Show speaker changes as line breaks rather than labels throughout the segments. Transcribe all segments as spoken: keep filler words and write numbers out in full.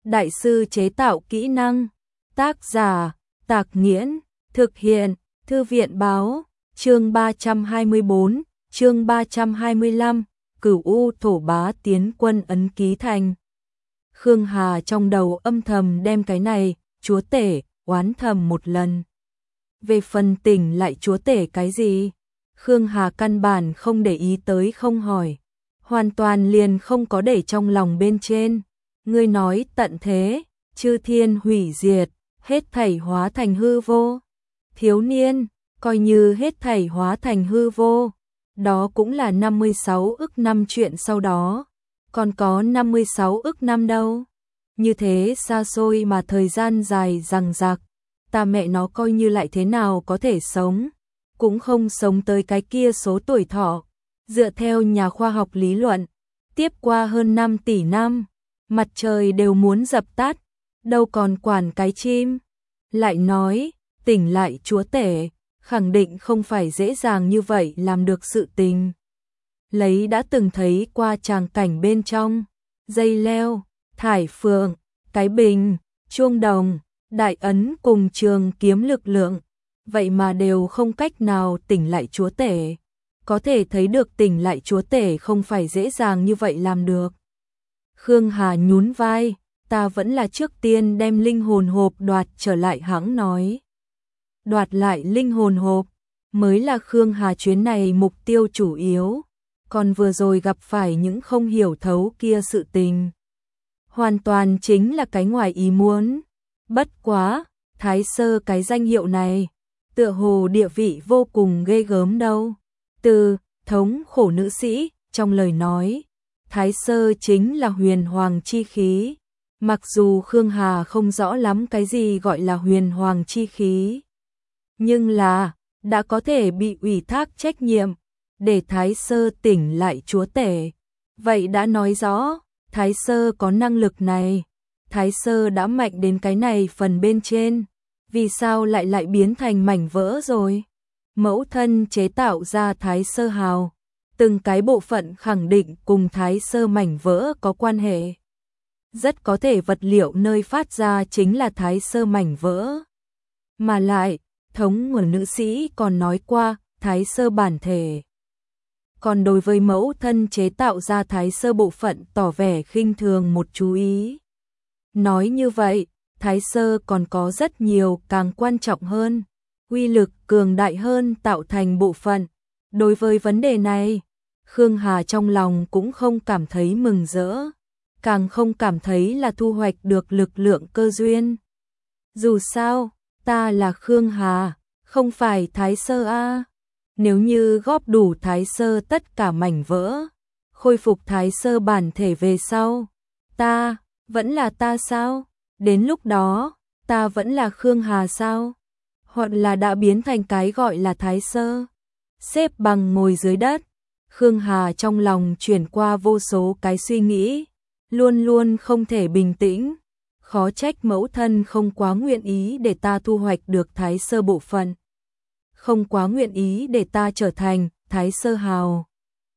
đại sư chế tạo kỹ năng. Tác giả, Tạc Nghiễn, thực hiện, Thư viện báo, chương ba trăm hai mươi tư, chương ba trăm hai mươi lăm, Cửu U thổ bá tiến quân ấn ký thành. Khương Hà trong đầu âm thầm đem cái này, chúa tể, oán thầm một lần. Về phần tỉnh lại chúa tể cái gì? Khương Hà căn bản không để ý tới không hỏi. Hoàn toàn liền không có để trong lòng bên trên. Ngươi nói tận thế, chư thiên hủy diệt, hết thảy hóa thành hư vô. Thiếu niên, coi như hết thảy hóa thành hư vô. Đó cũng là năm mươi sáu ức năm chuyện sau đó. Còn có năm mươi sáu ức năm đâu. Như thế xa xôi mà thời gian dài dằng dặc. Ta mẹ nó coi như lại thế nào có thể sống. Cũng không sống tới cái kia số tuổi thọ. Dựa theo nhà khoa học lý luận, tiếp qua hơn năm tỷ năm, mặt trời đều muốn dập tắt, đâu còn quản cái chim. Lại nói, tỉnh lại chúa tể, khẳng định không phải dễ dàng như vậy làm được sự tình. Lấy đã từng thấy qua tràng cảnh bên trong, dây leo, thải phượng, cái bình, chuông đồng, đại ấn cùng trường kiếm lực lượng, vậy mà đều không cách nào tỉnh lại chúa tể. Có thể thấy được tỉnh lại chúa tể không phải dễ dàng như vậy làm được. Khương Hà nhún vai, ta vẫn là trước tiên đem linh hồn hộp đoạt trở lại hãng nói. Đoạt lại linh hồn hộp, mới là Khương Hà chuyến này mục tiêu chủ yếu. Còn vừa rồi gặp phải những không hiểu thấu kia sự tình. Hoàn toàn chính là cái ngoài ý muốn. Bất quá, Thái Sơ cái danh hiệu này, tựa hồ địa vị vô cùng ghê gớm đâu. Từ thống khổ nữ sĩ, trong lời nói, Thái Sơ chính là huyền hoàng chi khí. Mặc dù Khương Hà không rõ lắm cái gì gọi là huyền hoàng chi khí, nhưng là, đã có thể bị ủy thác trách nhiệm, để Thái Sơ tỉnh lại chúa tể. Vậy đã nói rõ, Thái Sơ có năng lực này. Thái Sơ đã mạnh đến cái này phần bên trên. Vì sao lại lại biến thành mảnh vỡ rồi? Mẫu thân chế tạo ra Thái Sơ hào, từng cái bộ phận khẳng định cùng Thái Sơ mảnh vỡ có quan hệ. Rất có thể vật liệu nơi phát ra chính là Thái Sơ mảnh vỡ. Mà lại, thống nguồn nữ sĩ còn nói qua Thái Sơ bản thể. Còn đối với mẫu thân chế tạo ra Thái Sơ bộ phận tỏ vẻ khinh thường một chú ý. Nói như vậy, Thái Sơ còn có rất nhiều càng quan trọng hơn, uy lực cường đại hơn tạo thành bộ phận. Đối với vấn đề này, Khương Hà trong lòng cũng không cảm thấy mừng rỡ, càng không cảm thấy là thu hoạch được lực lượng cơ duyên. Dù sao, ta là Khương Hà, không phải Thái Sơ a. Nếu như góp đủ Thái Sơ tất cả mảnh vỡ, khôi phục Thái Sơ bản thể về sau, ta, vẫn là ta sao? Đến lúc đó, ta vẫn là Khương Hà sao? Hoặc là đã biến thành cái gọi là Thái Sơ? Xếp bằng ngồi dưới đất, Khương Hà trong lòng chuyển qua vô số cái suy nghĩ, luôn luôn không thể bình tĩnh. Khó trách mẫu thân không quá nguyện ý để ta thu hoạch được Thái Sơ bộ phận. Không quá nguyện ý để ta trở thành Thái Sơ hào.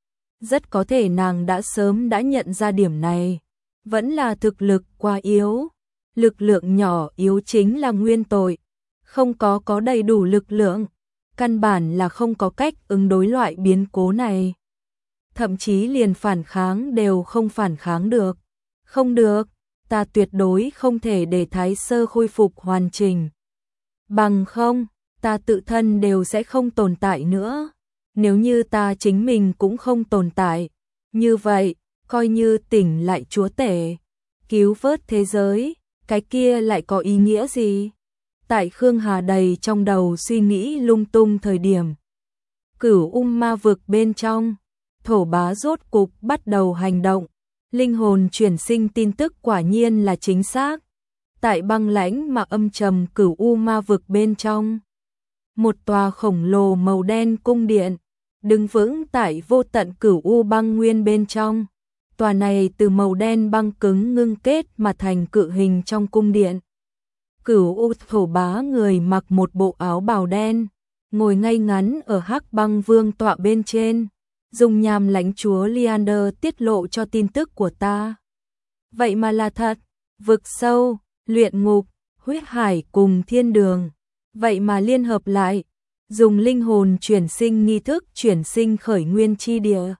Rất có thể nàng đã sớm đã nhận ra điểm này. Vẫn là thực lực quá yếu. Lực lượng nhỏ yếu chính là nguyên tội. Không có có đầy đủ lực lượng, căn bản là không có cách ứng đối loại biến cố này. Thậm chí liền phản kháng đều không phản kháng được. Không được, ta tuyệt đối không thể để Thái Sơ khôi phục hoàn chỉnh. Bằng không, ta tự thân đều sẽ không tồn tại nữa. Nếu như ta chính mình cũng không tồn tại, như vậy, coi như tỉnh lại chúa tể, cứu vớt thế giới, cái kia lại có ý nghĩa gì? Tại Khương Hà đầy trong đầu suy nghĩ lung tung thời điểm, Cửu U ma vực bên trong, thổ bá rốt cục bắt đầu hành động. Linh hồn chuyển sinh tin tức quả nhiên là chính xác. Tại băng lãnh mà âm trầm Cửu U ma vực bên trong, một tòa khổng lồ màu đen cung điện, đứng vững tại vô tận Cửu U băng nguyên bên trong. Tòa này từ màu đen băng cứng ngưng kết mà thành cự hình trong cung điện. Cửu U thổ bá người mặc một bộ áo bào đen, ngồi ngay ngắn ở hắc băng vương tọa bên trên. Dùng nhàm lãnh chúa Leander tiết lộ cho tin tức của ta. Vậy mà là thật, vực sâu, luyện ngục, huyết hải cùng thiên đường. Vậy mà liên hợp lại, dùng linh hồn chuyển sinh nghi thức chuyển sinh khởi nguyên chi địa.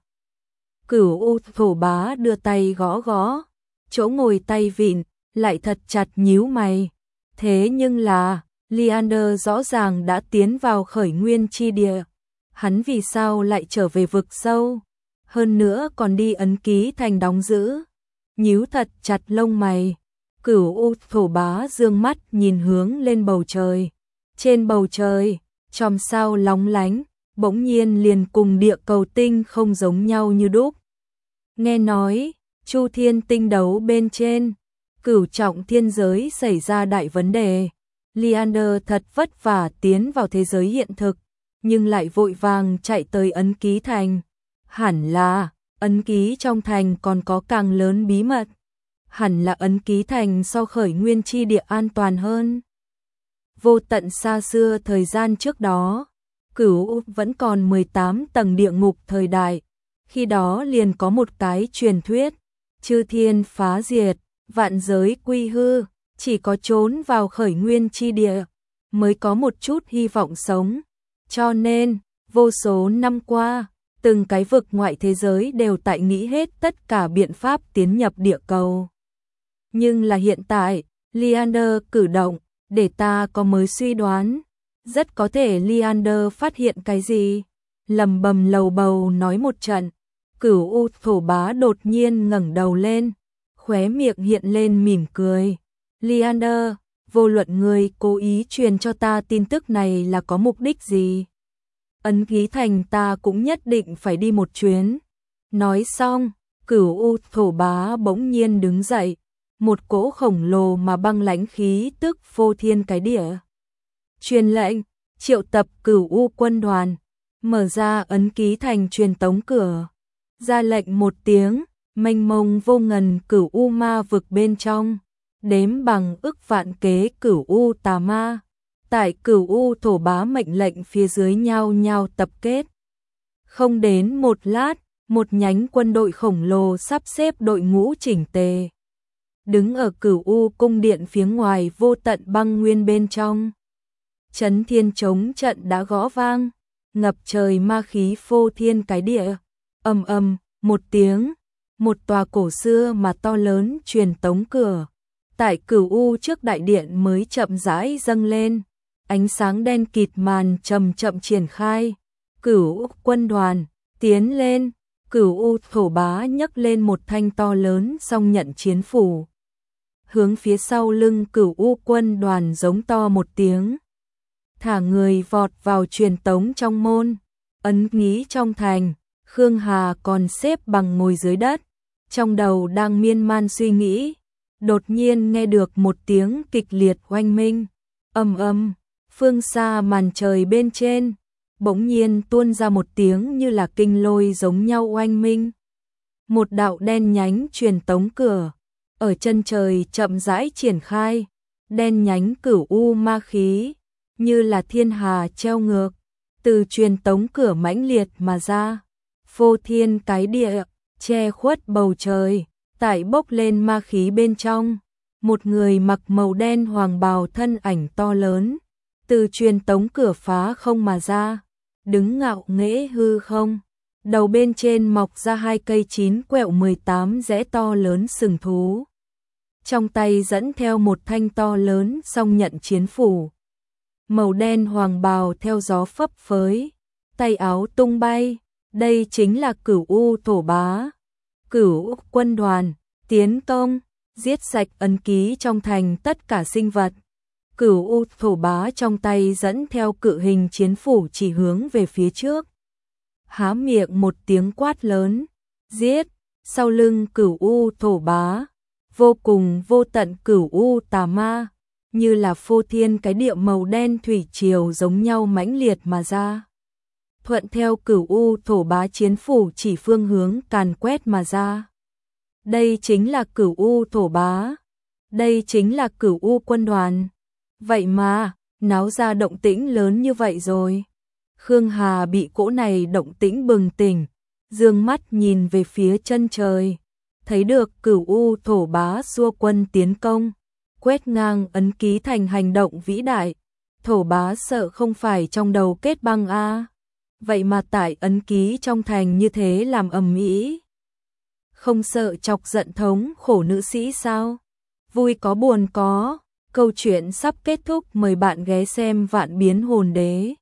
Cửu U thổ bá đưa tay gõ gõ, chỗ ngồi tay vịn, lại thật chặt nhíu mày. Thế nhưng là, Leander rõ ràng đã tiến vào khởi nguyên chi địa. Hắn vì sao lại trở về vực sâu? Hơn nữa còn đi ấn ký thành đóng giữ. Nhíu thật chặt lông mày. Cửu U thổ bá dương mắt nhìn hướng lên bầu trời. Trên bầu trời, chòm sao lóng lánh, bỗng nhiên liền cùng địa cầu tinh không giống nhau như đúc. Nghe nói, Chu Thiên tinh đấu bên trên, cửu trọng thiên giới xảy ra đại vấn đề. Leander thật vất vả tiến vào thế giới hiện thực, nhưng lại vội vàng chạy tới ấn ký thành. Hẳn là, ấn ký trong thành còn có càng lớn bí mật. Hẳn là ấn ký thành so khởi nguyên chi địa an toàn hơn. Vô tận xa xưa thời gian trước đó, Cửu vẫn còn mười tám tầng địa ngục thời đại. Khi đó liền có một cái truyền thuyết, chư thiên phá diệt, vạn giới quy hư, chỉ có trốn vào khởi nguyên chi địa mới có một chút hy vọng sống. Cho nên, vô số năm qua, từng cái vực ngoại thế giới đều tại nghĩ hết tất cả biện pháp tiến nhập địa cầu. Nhưng là hiện tại, Leander cử động, để ta có mới suy đoán. Rất có thể Leander phát hiện cái gì. Lầm bầm lầu bầu nói một trận. Cửu U thổ bá đột nhiên ngẩng đầu lên, khóe miệng hiện lên mỉm cười. Leander, vô luận người cố ý truyền cho ta tin tức này là có mục đích gì? Ấn ký thành ta cũng nhất định phải đi một chuyến. Nói xong, Cửu U thổ bá bỗng nhiên đứng dậy, một cỗ khổng lồ mà băng lãnh khí tức phô thiên cái địa. Truyền lệnh, triệu tập Cửu U quân đoàn, mở ra ấn ký thành truyền tống cửa. Ra lệnh một tiếng, mênh mông vô ngần Cửu U ma vực bên trong, đếm bằng ức vạn kế Cửu U tà ma. Tại Cửu U thổ bá mệnh lệnh phía dưới nhau nhau tập kết. Không đến một lát, một nhánh quân đội khổng lồ sắp xếp đội ngũ chỉnh tề. Đứng ở Cửu U cung điện phía ngoài vô tận băng nguyên bên trong. Chấn thiên chống trận đã gõ vang, ngập trời ma khí phô thiên cái địa. Ầm ầm, một tiếng, một tòa cổ xưa mà to lớn truyền tống cửa. Tại Cửu U trước đại điện mới chậm rãi dâng lên. Ánh sáng đen kịt màn chậm chậm triển khai. Cửu quân đoàn, tiến lên. Cửu U thổ bá nhấc lên một thanh to lớn song nhận chiến phủ. Hướng phía sau lưng Cửu U quân đoàn giống to một tiếng. Thả người vọt vào truyền tống trong môn. Ấn ký trong thành, Khương Hà còn xếp bằng ngồi dưới đất. Trong đầu đang miên man suy nghĩ. Đột nhiên nghe được một tiếng kịch liệt oanh minh. Ầm ầm, phương xa màn trời bên trên, bỗng nhiên tuôn ra một tiếng như là kinh lôi giống nhau oanh minh. Một đạo đen nhánh truyền tống cửa, ở chân trời chậm rãi triển khai, đen nhánh Cửu U ma khí, như là thiên hà treo ngược, từ truyền tống cửa mãnh liệt mà ra, phô thiên cái địa, che khuất bầu trời, tại bốc lên ma khí bên trong, một người mặc màu đen hoàng bào thân ảnh to lớn, từ truyền tống cửa phá không mà ra, đứng ngạo nghễ hư không, đầu bên trên mọc ra hai cây chín quẹo mười tám rẽ to lớn sừng thú. Trong tay dẫn theo một thanh to lớn song nhận chiến phủ. Màu đen hoàng bào theo gió phấp phới, tay áo tung bay, đây chính là Cửu U thổ bá. Cửu quân đoàn, tiến công, giết sạch ấn ký trong thành tất cả sinh vật. Cửu U thổ bá trong tay dẫn theo cự hình chiến phủ chỉ hướng về phía trước. Há miệng một tiếng quát lớn, giết, sau lưng Cửu U thổ bá, vô cùng vô tận Cửu U tà ma, như là phô thiên cái địa màu đen thủy triều giống nhau mãnh liệt mà ra. Thuận theo Cửu U thổ bá chiến phủ chỉ phương hướng càn quét mà ra. Đây chính là Cửu U thổ bá, đây chính là Cửu U quân đoàn. Vậy mà, náo ra động tĩnh lớn như vậy rồi. Khương Hà bị cỗ này động tĩnh bừng tỉnh, dương mắt nhìn về phía chân trời, thấy được Cửu U thổ bá xua quân tiến công, quét ngang ấn ký thành hành động vĩ đại. Thổ bá sợ không phải trong đầu kết băng a, vậy mà tại ấn ký trong thành như thế làm ầm ĩ, không sợ chọc giận thống khổ nữ sĩ sao? Vui có buồn có, câu chuyện sắp kết thúc, mời bạn ghé xem Vạn Biến Hồn Đế.